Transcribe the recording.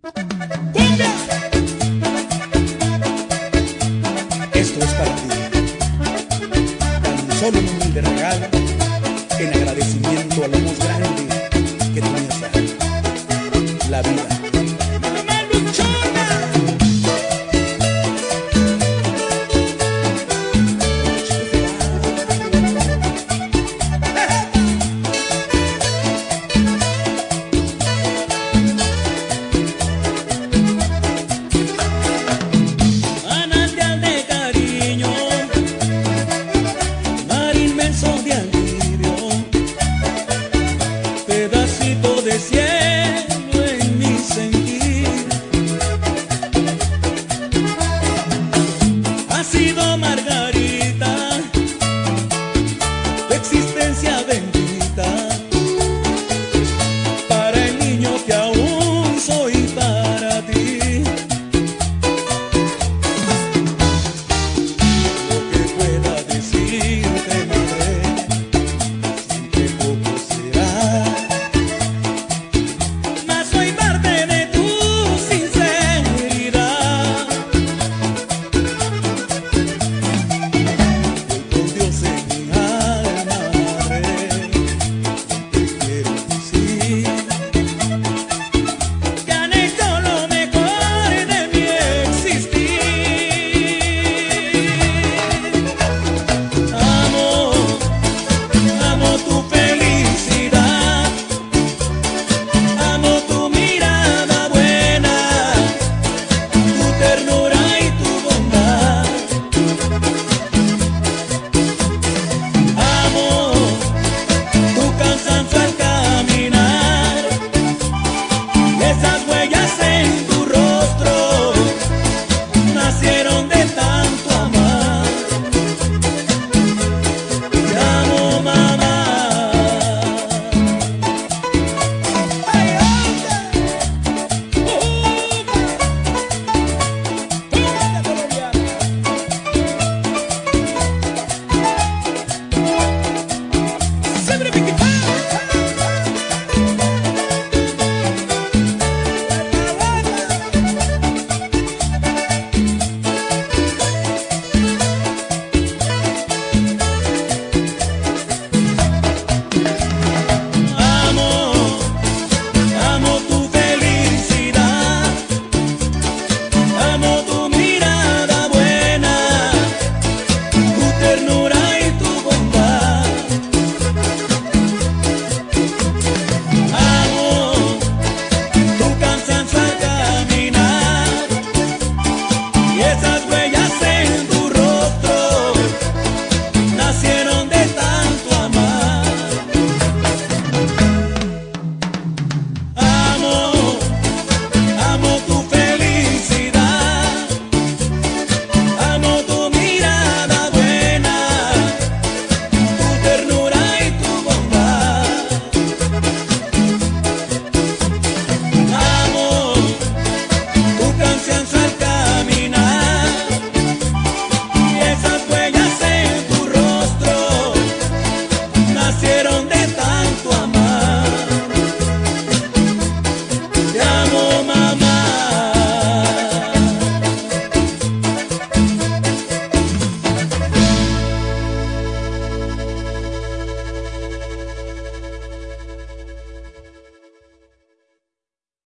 ¡Cumbia! Esto es para ti, tan solo un humilde regalo en agradecimiento a lo más grande que tú me has dado, la vida. ¡Mamá luchona! Manantial de cariño, mar inmenso de alivio, pedacito de cielo en mi sentir. Ha sido Margarita, tu existencia bendita, para el niño que aún soy para ti. Lo que pueda decirte, madre, siempre poco será, mas soy parte de tu sinceridad. Voy con Dios en mi alma, madre, te quiero decir que han hecho lo mejor de mi existir. Amo, amo tu felicidad, amo tu mirada buena, tu ternura y tu bondad. Amo tu cansancio al caminar y esas buenas